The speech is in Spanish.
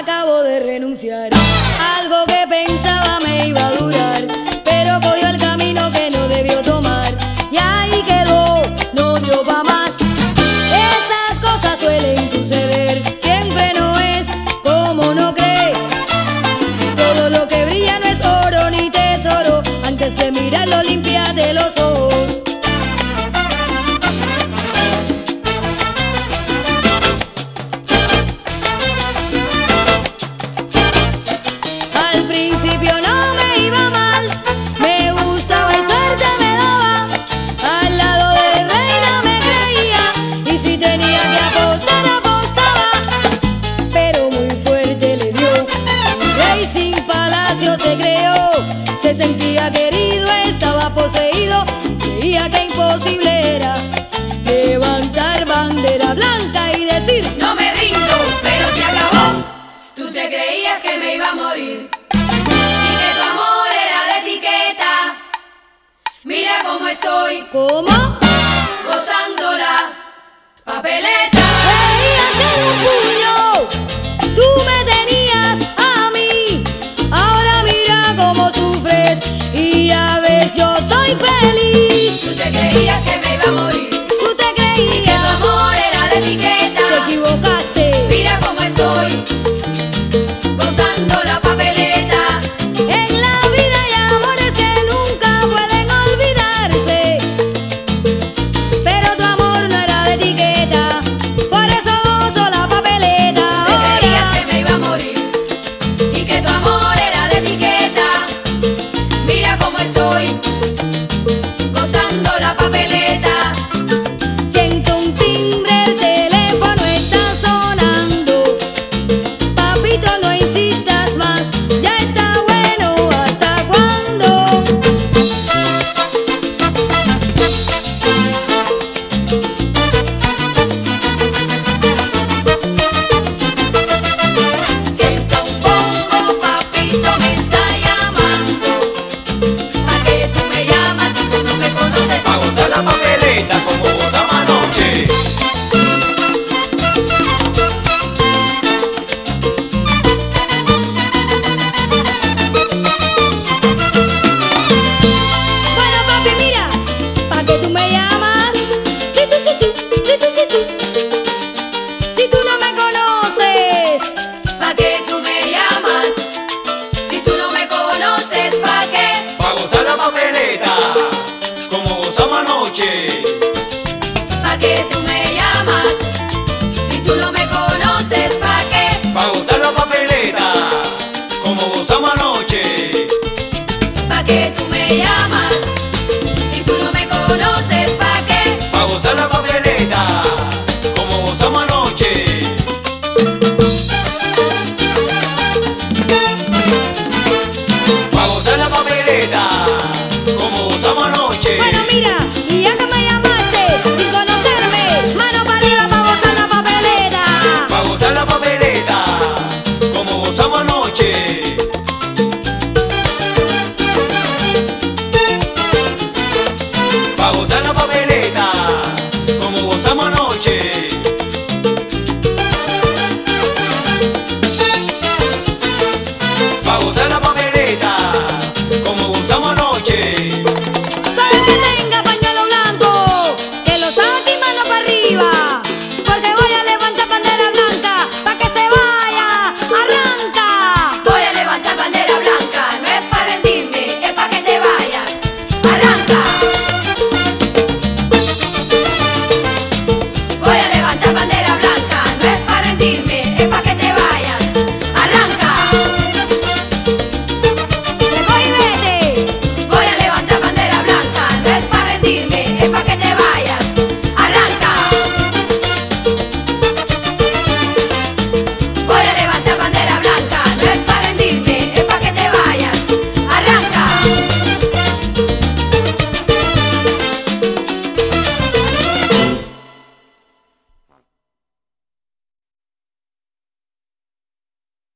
acabo de renunciar. Algo que pensaba me iba a durar, pero cogió el camino que no debió tomar. Y ahí quedó, no dio pa' más. Esas cosas suelen suceder, siempre no es como uno cree. Todo lo que brilla no es oro ni tesoro, antes de mirarlo límpiate los ojos. Al principio no me iba mal, me gustaba y suerte me daba. Al lado de reina me creía, y si tenía que apostar, apostaba. Pero muy fuerte le dio, un rey sin palacio se creó. Se sentía querido, estaba poseído, y creía que imposible era levantar bandera blanca y decir: no me rindo, pero se acabó. Tú te creías que me iba a morir y que tu amor era de etiqueta. Mira cómo estoy, ¿cómo? gozando la papeleta. Veías en un puño, tú me tenías a mí. Ahora mira cómo sufres y ya ves yo soy feliz. Tú te creías que me iba a morir Tú te y que tu creías, amor era de te etiqueta. equivocaste. Mira cómo estoy, gozando la papeleta. En la vida hay amores que nunca pueden olvidarse, pero tu amor no era de etiqueta, por eso gozo la papeleta. Tú te creías Ahora que me iba a morir y que tu amor era de etiqueta. Mira cómo estoy, gozando la papeleta. siento un timbre, el teléfono está sonando. Papito, no insistas más, ya está bueno, ¿hasta cuándo? Siento un bombo, papito me está llamando. ¿Pa' qué tú me llamas si tú no me conoces? Pa' gozar la papeleta como gozamos anoche. Bueno, papi, mira, ¿pa' qué tú me llamas? Si tú no me conoces. ¿Pa' qué tú me llamas si tú no me conoces? ¿Pa' qué? Pa' gozar la papeleta como gozamos anoche. ¿Pa' qué tú me llamas si tú no me conoces? ¿Pa' qué? Pa' gozar la papeleta como gozamos anoche. ¿Pa' qué tú me llamas si tú no me conoces? ¿Pa' qué? Pa' gozar la papeleta como gozamos anoche. Pa' gozar la papeleta como gozamos anoche. Bueno, mira, y ya que me llamaste sin conocerme, mano para arriba pa' gozar la papeleta. Pa' gozar la papeleta como gozamos anoche. Pa' gozar la papeleta como gozamos anoche. Pa' gozar la papeleta como gozamos anoche. Todo el que tenga pañuelo blanco, que lo saque y mano para arriba, porque voy a levantar bandera blanca pa' que se vaya, arranca. Voy a levantar bandera blanca, no es para rendirme, es para que te vayas. Arranca.